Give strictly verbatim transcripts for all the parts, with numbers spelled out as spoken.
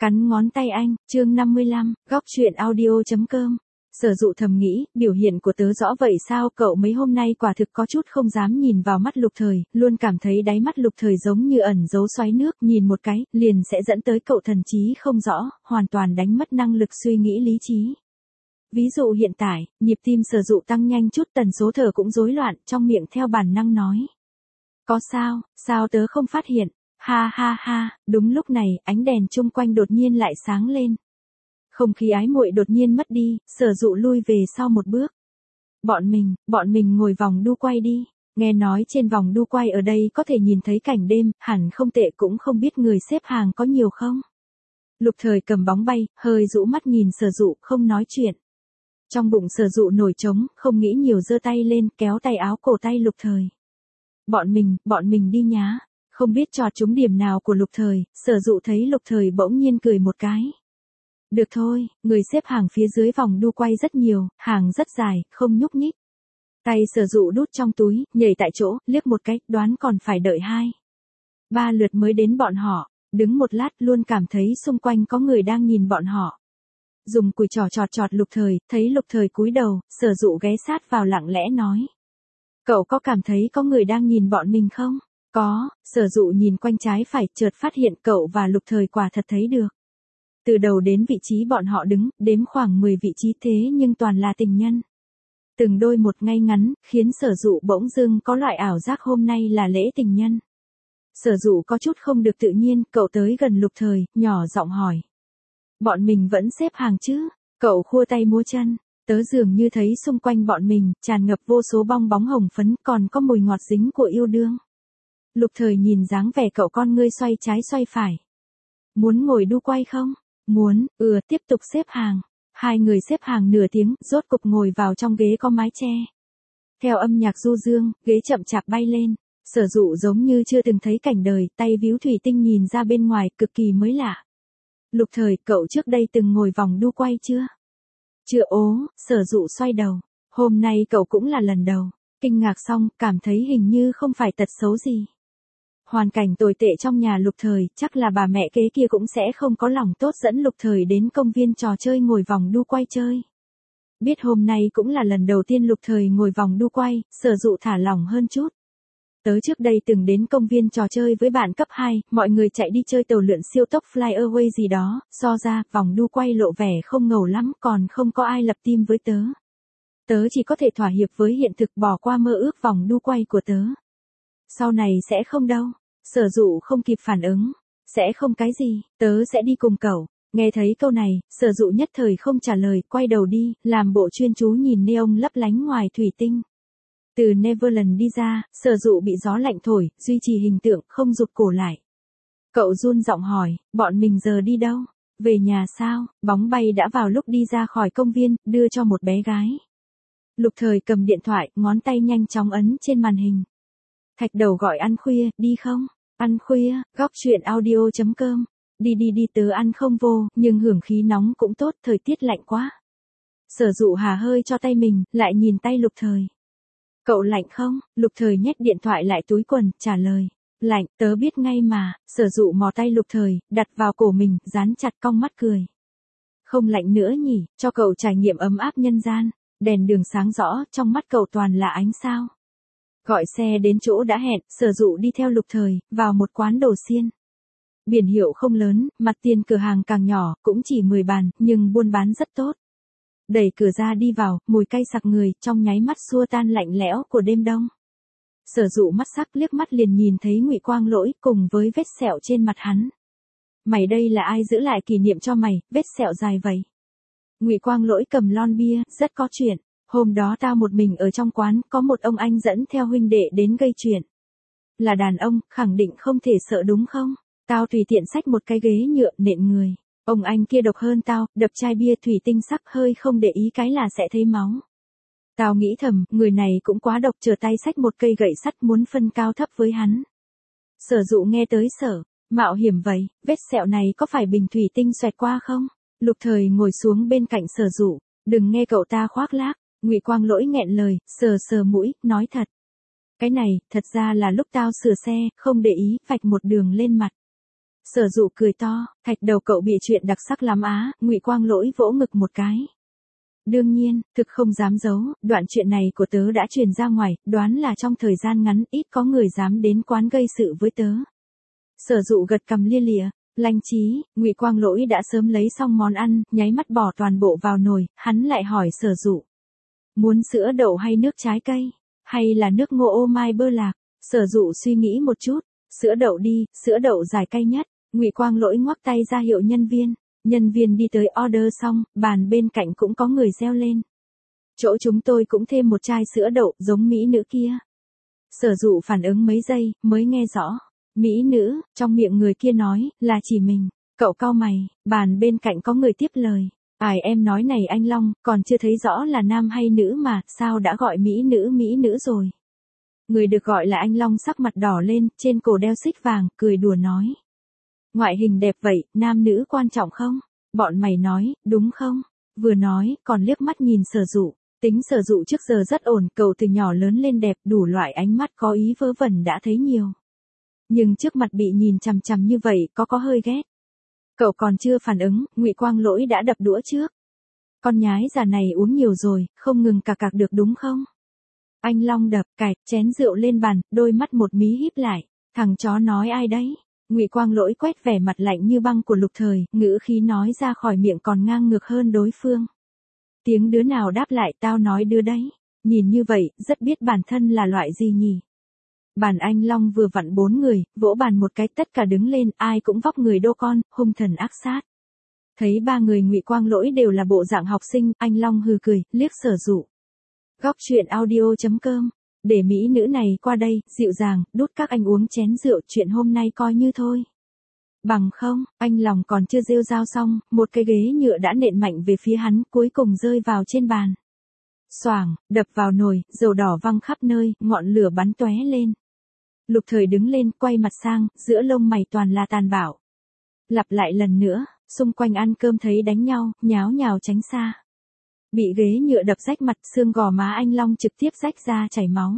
Cắn ngón tay anh, chương năm mươi lăm, góc chuyện audio.com. Sở Dụ thầm nghĩ, biểu hiện của tớ rõ vậy sao, cậu mấy hôm nay quả thực có chút không dám nhìn vào mắt Lục Thời, luôn cảm thấy đáy mắt Lục Thời giống như ẩn giấu xoáy nước, nhìn một cái, liền sẽ dẫn tới cậu thần trí không rõ, hoàn toàn đánh mất năng lực suy nghĩ lý trí. Ví dụ hiện tại, nhịp tim Sở Dụ tăng nhanh chút, tần số thở cũng rối loạn, trong miệng theo bản năng nói. Có sao, sao tớ không phát hiện? Ha ha ha, đúng lúc này, ánh đèn chung quanh đột nhiên lại sáng lên. Không khí ái muội đột nhiên mất đi, Sở Dụ lui về sau một bước. Bọn mình, bọn mình ngồi vòng đu quay đi. Nghe nói trên vòng đu quay ở đây có thể nhìn thấy cảnh đêm, hẳn không tệ, cũng không biết người xếp hàng có nhiều không. Lục Thời cầm bóng bay, hơi rũ mắt nhìn Sở Dụ, không nói chuyện. Trong bụng Sở Dụ nổi trống, không nghĩ nhiều, giơ tay lên, kéo tay áo cổ tay Lục Thời. Bọn mình, bọn mình đi nhá. Không biết chọt trúng điểm nào của Lục Thời, Sở Dụ thấy Lục Thời bỗng nhiên cười một cái. Được thôi, người xếp hàng phía dưới vòng đu quay rất nhiều, hàng rất dài, không nhúc nhích. Tay Sở Dụ đút trong túi, nhảy tại chỗ, liếc một cái, đoán còn phải đợi hai. Ba lượt mới đến bọn họ, đứng một lát luôn cảm thấy xung quanh có người đang nhìn bọn họ. Dùng cùi trò trọt trọt Lục Thời, thấy Lục Thời cúi đầu, Sở Dụ ghé sát vào lặng lẽ nói. Cậu có cảm thấy có người đang nhìn bọn mình không? Có, Sở Dụ nhìn quanh trái phải, chợt phát hiện cậu và Lục Thời quả thật thấy được. Từ đầu đến vị trí bọn họ đứng, đếm khoảng mười vị trí, thế nhưng toàn là tình nhân. Từng đôi một ngay ngắn, khiến Sở Dụ bỗng dưng có loại ảo giác hôm nay là lễ tình nhân. Sở Dụ có chút không được tự nhiên, cậu tới gần Lục Thời, nhỏ giọng hỏi. Bọn mình vẫn xếp hàng chứ? Cậu khua tay múa chân, tớ dường như thấy xung quanh bọn mình, tràn ngập vô số bong bóng hồng phấn, còn có mùi ngọt dính của yêu đương. Lục Thời nhìn dáng vẻ cậu, con ngươi xoay trái xoay phải. Muốn ngồi đu quay không? Muốn, ừ, tiếp tục xếp hàng. Hai người xếp hàng nửa tiếng, rốt cục ngồi vào trong ghế có mái che. Theo âm nhạc du dương, ghế chậm chạp bay lên. Sở Dụ giống như chưa từng thấy cảnh đời, tay víu thủy tinh nhìn ra bên ngoài, cực kỳ mới lạ. Lục Thời, cậu trước đây từng ngồi vòng đu quay chưa? Chưa. Ố, Sở Dụ xoay đầu. Hôm nay cậu cũng là lần đầu. Kinh ngạc xong, cảm thấy hình như không phải tật xấu gì. Hoàn cảnh tồi tệ trong nhà Lục Thời, chắc là bà mẹ kế kia cũng sẽ không có lòng tốt dẫn Lục Thời đến công viên trò chơi ngồi vòng đu quay chơi. Biết hôm nay cũng là lần đầu tiên Lục Thời ngồi vòng đu quay, Sở Dụ thả lỏng hơn chút. Tớ trước đây từng đến công viên trò chơi với bạn cấp hai, mọi người chạy đi chơi tàu lượn siêu tốc Flyaway gì đó, so ra, vòng đu quay lộ vẻ không ngầu lắm, còn không có ai lập team với tớ. Tớ chỉ có thể thỏa hiệp với hiện thực, bỏ qua mơ ước vòng đu quay của tớ. Sau này sẽ không đâu. Sở Dụ không kịp phản ứng. Sẽ không cái gì, tớ sẽ đi cùng cậu. Nghe thấy câu này, Sở Dụ nhất thời không trả lời, quay đầu đi, làm bộ chuyên chú nhìn neon lấp lánh ngoài thủy tinh. Từ Neverland đi ra, Sở Dụ bị gió lạnh thổi, duy trì hình tượng, không rụt cổ lại. Cậu run giọng hỏi, bọn mình giờ đi đâu? Về nhà sao? Bóng bay đã vào lúc đi ra khỏi công viên, đưa cho một bé gái. Lục Thời cầm điện thoại, ngón tay nhanh chóng ấn trên màn hình. Thạch Đầu gọi ăn khuya, đi không? Ăn khuya, góc chuyện audio.com. Đi đi đi, tớ ăn không vô, nhưng hưởng khí nóng cũng tốt, thời tiết lạnh quá. Sở Dụ hà hơi cho tay mình, lại nhìn tay Lục Thời. Cậu lạnh không? Lục Thời nhét điện thoại lại túi quần, trả lời. Lạnh, tớ biết ngay mà. Sở Dụ mò tay Lục Thời, đặt vào cổ mình, dán chặt, cong mắt cười. Không lạnh nữa nhỉ, cho cậu trải nghiệm ấm áp nhân gian. Đèn đường sáng rõ, trong mắt cậu toàn là ánh sao. Gọi xe đến chỗ đã hẹn, Sở Dụ đi theo Lục Thời, vào một quán đồ xiên. Biển hiệu không lớn, mặt tiền cửa hàng càng nhỏ, cũng chỉ mười bàn, nhưng buôn bán rất tốt. Đẩy cửa ra đi vào, mùi cay sặc người, trong nháy mắt xua tan lạnh lẽo của đêm đông. Sở Dụ mắt sắc, liếc mắt liền nhìn thấy Ngụy Quang Lỗi, cùng với vết sẹo trên mặt hắn. Mày đây là ai giữ lại kỷ niệm cho mày, vết sẹo dài vậy? Ngụy Quang Lỗi cầm lon bia, rất có chuyện. Hôm đó tao một mình ở trong quán, có một ông anh dẫn theo huynh đệ đến gây chuyện. Là đàn ông, khẳng định không thể sợ đúng không? Tao tùy tiện xách một cái ghế nhựa, nện người. Ông anh kia độc hơn tao, đập chai bia thủy tinh sắc, hơi không để ý cái là sẽ thấy máu. Tao nghĩ thầm, người này cũng quá độc, trở tay xách một cây gậy sắt muốn phân cao thấp với hắn. Sở Dụ nghe tới sợ, mạo hiểm vậy, vết sẹo này có phải bình thủy tinh xoẹt qua không? Lục Thời ngồi xuống bên cạnh Sở Dụ, đừng nghe cậu ta khoác lác. Ngụy Quang Lỗi nghẹn lời, sờ sờ mũi, nói thật. Cái này, thật ra là lúc tao sửa xe, không để ý, vạch một đường lên mặt. Sở Dụ cười to, thạch đầu cậu bịa chuyện đặc sắc lắm á, Ngụy Quang Lỗi vỗ ngực một cái. Đương nhiên, thực không dám giấu, đoạn chuyện này của tớ đã truyền ra ngoài, đoán là trong thời gian ngắn ít có người dám đến quán gây sự với tớ. Sở Dụ gật cằm lia lịa, lanh trí, Ngụy Quang Lỗi đã sớm lấy xong món ăn, nháy mắt bỏ toàn bộ vào nồi, hắn lại hỏi Sở Dụ. Muốn sữa đậu hay nước trái cây, hay là nước ngô ô mai bơ lạc? Sở Dụ suy nghĩ một chút, sữa đậu đi, sữa đậu giải cay nhất. Ngụy Quang Lỗi ngoắc tay ra hiệu nhân viên. Nhân viên đi tới order xong, bàn bên cạnh cũng có người reo lên. Chỗ chúng tôi cũng thêm một chai sữa đậu giống mỹ nữ kia. Sở Dụ phản ứng mấy giây, mới nghe rõ. Mỹ nữ, trong miệng người kia nói, là chỉ mình. Cậu cau mày, bàn bên cạnh có người tiếp lời. Ai em nói này anh Long, còn chưa thấy rõ là nam hay nữ mà, sao đã gọi mỹ nữ mỹ nữ rồi. Người được gọi là anh Long sắc mặt đỏ lên, trên cổ đeo xích vàng, cười đùa nói. Ngoại hình đẹp vậy, nam nữ quan trọng không? Bọn mày nói, đúng không? Vừa nói, còn liếc mắt nhìn Sở Dụ. Tính Sở Dụ trước giờ rất ổn, cậu từ nhỏ lớn lên đẹp, đủ loại ánh mắt có ý vớ vẩn đã thấy nhiều. Nhưng trước mặt bị nhìn chằm chằm như vậy, có có hơi ghét. Cậu còn chưa phản ứng, Ngụy Quang Lỗi đã đập đũa trước. Con nhái già này uống nhiều rồi, không ngừng cà cạc được đúng không? Anh Long đập, cạch, chén rượu lên bàn, đôi mắt một mí híp lại. Thằng chó nói ai đấy? Ngụy Quang Lỗi quét vẻ mặt lạnh như băng của Lục Thời, ngữ khí nói ra khỏi miệng còn ngang ngược hơn đối phương. Tiếng đứa nào đáp lại tao nói đứa đấy. Nhìn như vậy, rất biết bản thân là loại gì nhỉ? Bàn anh Long vừa vặn bốn người, vỗ bàn một cái tất cả đứng lên, ai cũng vóc người đô con, hung thần ác sát. Thấy ba người Ngụy Quang Lỗi đều là bộ dạng học sinh, anh Long hừ cười, liếc Sở Dụ. Góc truyện audio chấm com. Để mỹ nữ này qua đây, dịu dàng, đút các anh uống chén rượu, chuyện hôm nay coi như thôi. Bằng không, anh Long còn chưa rêu rao xong, một cái ghế nhựa đã nện mạnh về phía hắn, cuối cùng rơi vào trên bàn. Xoảng, đập vào nồi, dầu đỏ văng khắp nơi, ngọn lửa bắn tóe lên. Lục Thời đứng lên, quay mặt sang, giữa lông mày toàn là tàn bạo. Lặp lại lần nữa, xung quanh ăn cơm thấy đánh nhau, nháo nhào tránh xa. Bị ghế nhựa đập rách mặt, xương gò má anh Long trực tiếp rách ra chảy máu.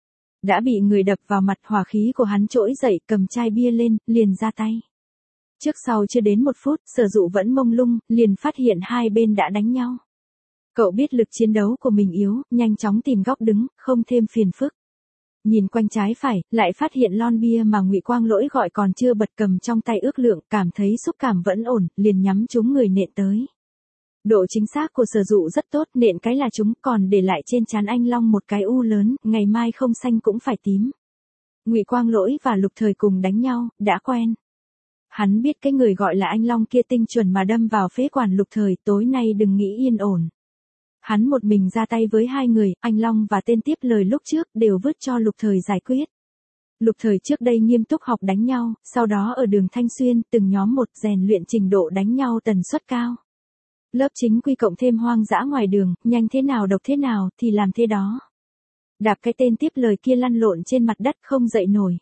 Đã bị người đập vào mặt, hỏa khí của hắn trỗi dậy, cầm chai bia lên, liền ra tay. Trước sau chưa đến một phút, Sở Dụ vẫn mông lung, liền phát hiện hai bên đã đánh nhau. Cậu biết lực chiến đấu của mình yếu, nhanh chóng tìm góc đứng, không thêm phiền phức. Nhìn quanh trái phải, lại phát hiện lon bia mà Ngụy Quang Lỗi gọi còn chưa bật cầm trong tay ước lượng, cảm thấy xúc cảm vẫn ổn, liền nhắm trúng người nện tới. Độ chính xác của Sở Dụ rất tốt, nện cái là trúng, còn để lại trên trán anh Long một cái u lớn, ngày mai không xanh cũng phải tím. Ngụy Quang Lỗi và Lục Thời cùng đánh nhau, đã quen. Hắn biết cái người gọi là anh Long kia tinh chuẩn mà đâm vào phế quản Lục Thời, tối nay đừng nghĩ yên ổn. Hắn một mình ra tay với hai người, anh Long và tên tiếp lời lúc trước đều vứt cho Lục Thời giải quyết. Lục Thời trước đây nghiêm túc học đánh nhau, sau đó ở đường Thanh Xuyên từng nhóm một rèn luyện trình độ đánh nhau tần suất cao. Lớp chính quy cộng thêm hoang dã ngoài đường, nhanh thế nào độc thế nào thì làm thế đó. Đạp cái tên tiếp lời kia lăn lộn trên mặt đất không dậy nổi.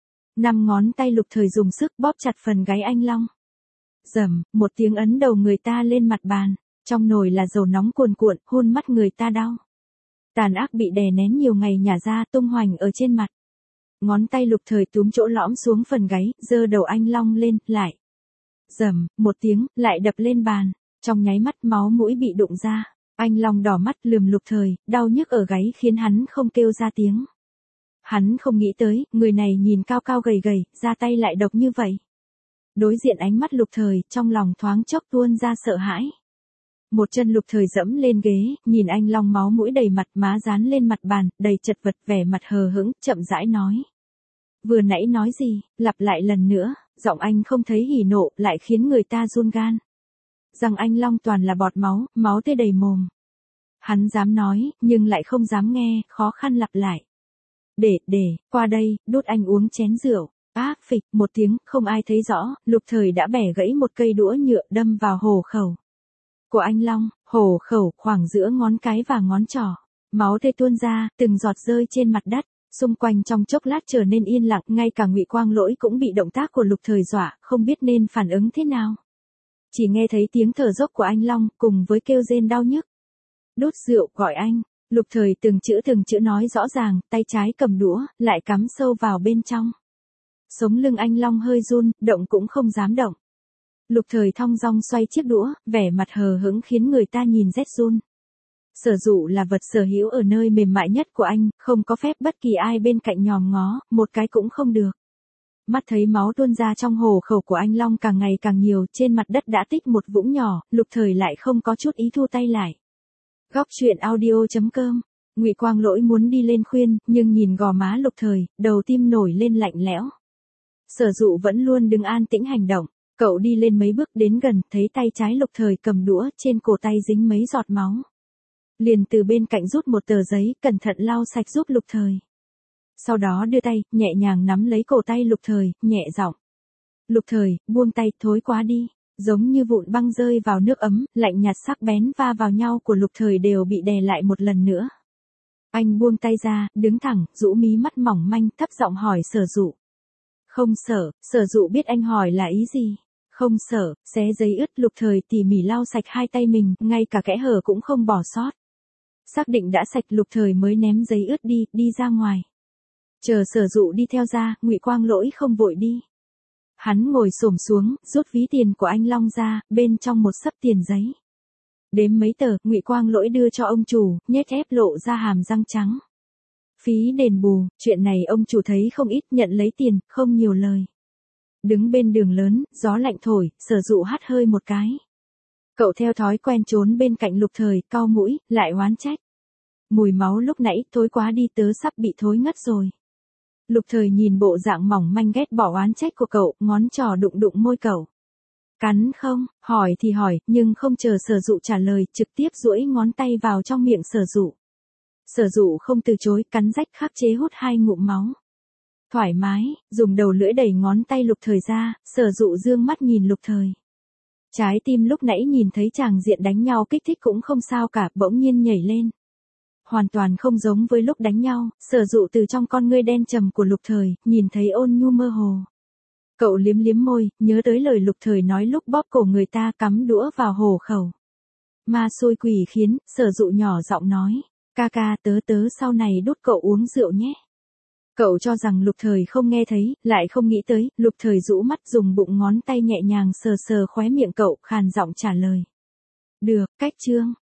Năm ngón tay Lục Thời dùng sức bóp chặt phần gáy anh Long. Rầm, một tiếng ấn đầu người ta lên mặt bàn. Trong nồi là dầu nóng cuồn cuộn, hôn mắt người ta đau. Tàn ác bị đè nén nhiều ngày nhả ra tung hoành ở trên mặt. Ngón tay Lục Thời túm chỗ lõm xuống phần gáy, giơ đầu anh Long lên, lại. Rầm, một tiếng, lại đập lên bàn. Trong nháy mắt máu mũi bị đụng ra. Anh Long đỏ mắt lườm Lục Thời, đau nhức ở gáy khiến hắn không kêu ra tiếng. Hắn không nghĩ tới, người này nhìn cao cao gầy gầy, ra tay lại độc như vậy. Đối diện ánh mắt Lục Thời, trong lòng thoáng chốc tuôn ra sợ hãi. Một chân Lục Thời dẫm lên ghế, nhìn anh Long máu mũi đầy mặt, má dán lên mặt bàn, đầy chật vật, vẻ mặt hờ hững, chậm rãi nói. Vừa nãy nói gì, lặp lại lần nữa, giọng anh không thấy hỉ nộ, lại khiến người ta run gan. Rằng anh Long toàn là bọt máu, máu tê đầy mồm. Hắn dám nói, nhưng lại không dám nghe, khó khăn lặp lại. Để, để, qua đây, đút anh uống chén rượu. Ác phịch, một tiếng, không ai thấy rõ, Lục Thời đã bẻ gãy một cây đũa nhựa đâm vào hổ khẩu của anh Long, hổ khẩu khoảng giữa ngón cái và ngón trỏ. Máu tê tuôn ra, từng giọt rơi trên mặt đất. Xung quanh trong chốc lát trở nên yên lặng, ngay cả Ngụy Quang Lỗi cũng bị động tác của Lục Thời dọa, không biết nên phản ứng thế nào. Chỉ nghe thấy tiếng thở dốc của anh Long, cùng với kêu rên đau nhức. Đút rượu, gọi anh. Lục Thời từng chữ từng chữ nói rõ ràng, tay trái cầm đũa, lại cắm sâu vào bên trong. Sống lưng anh Long hơi run, động cũng không dám động. Lục Thời thong dong xoay chiếc đũa, vẻ mặt hờ hững khiến người ta nhìn rét run. Sở dụ là vật sở hữu ở nơi mềm mại nhất của anh, không có phép bất kỳ ai bên cạnh nhòm ngó, một cái cũng không được. Mắt thấy máu tuôn ra trong hổ khẩu của anh Long càng ngày càng nhiều, trên mặt đất đã tích một vũng nhỏ, Lục Thời lại không có chút ý thu tay lại. Góc truyện audio chấm com. Ngụy Quang Lỗi muốn đi lên khuyên, nhưng nhìn gò má Lục Thời, đầu tim nổi lên lạnh lẽo. Sở dụ vẫn luôn đứng an tĩnh hành động. Cậu đi lên mấy bước đến gần, thấy tay trái Lục Thời cầm đũa, trên cổ tay dính mấy giọt máu. Liền từ bên cạnh rút một tờ giấy, cẩn thận lau sạch giúp Lục Thời. Sau đó đưa tay, nhẹ nhàng nắm lấy cổ tay Lục Thời, nhẹ giọng. Lục Thời, buông tay, thối quá đi. Giống như vụn băng rơi vào nước ấm, lạnh nhạt sắc bén va vào nhau của Lục Thời đều bị đè lại một lần nữa. Anh buông tay ra, đứng thẳng, rũ mí mắt mỏng manh, thấp giọng hỏi Sở Dụ. Không sợ, Sở Dụ biết anh hỏi là ý gì. Không sợ, xé giấy ướt. Lục Thời tỉ mỉ lau sạch hai tay mình, ngay cả kẽ hở cũng không bỏ sót. Xác định đã sạch, Lục Thời mới ném giấy ướt đi, đi ra ngoài. Chờ Sở Dụ đi theo ra, Ngụy Quang Lỗi không vội đi. Hắn ngồi xổm xuống, rút ví tiền của anh Long ra, bên trong một xấp tiền giấy. Đếm mấy tờ, Ngụy Quang Lỗi đưa cho ông chủ, nhếch ép lộ ra hàm răng trắng. Phí đền bù, chuyện này ông chủ thấy không ít, nhận lấy tiền, không nhiều lời. Đứng bên đường lớn, gió lạnh thổi, Sở Dụ hắt hơi một cái. Cậu theo thói quen trốn bên cạnh Lục Thời, cau mũi, lại oán trách. Mùi máu lúc nãy, thối quá đi, tớ sắp bị thối ngất rồi. Lục Thời nhìn bộ dạng mỏng manh ghét bỏ oán trách của cậu, ngón trỏ đụng đụng môi cậu. Cắn không, hỏi thì hỏi, nhưng không chờ Sở Dụ trả lời, trực tiếp duỗi ngón tay vào trong miệng Sở Dụ. Sở Dụ không từ chối, cắn rách khắc chế hút hai ngụm máu. Thoải mái, dùng đầu lưỡi đẩy ngón tay Lục Thời ra, Sở Dụ dương mắt nhìn Lục Thời. Trái tim lúc nãy nhìn thấy chàng diện đánh nhau kích thích cũng không sao cả, bỗng nhiên nhảy lên. Hoàn toàn không giống với lúc đánh nhau, Sở Dụ từ trong con ngươi đen trầm của Lục Thời, nhìn thấy ôn nhu mơ hồ. Cậu liếm liếm môi, nhớ tới lời Lục Thời nói lúc bóp cổ người ta, cắm đũa vào hổ khẩu. Ma xôi quỷ khiến, Sở Dụ nhỏ giọng nói, ca ca, tớ tớ sau này đút cậu uống rượu nhé. Cậu cho rằng Lục Thời không nghe thấy, lại không nghĩ tới, Lục Thời rũ mắt dùng bụng ngón tay nhẹ nhàng sờ sờ khóe miệng cậu, khàn giọng trả lời. Được, cách chương.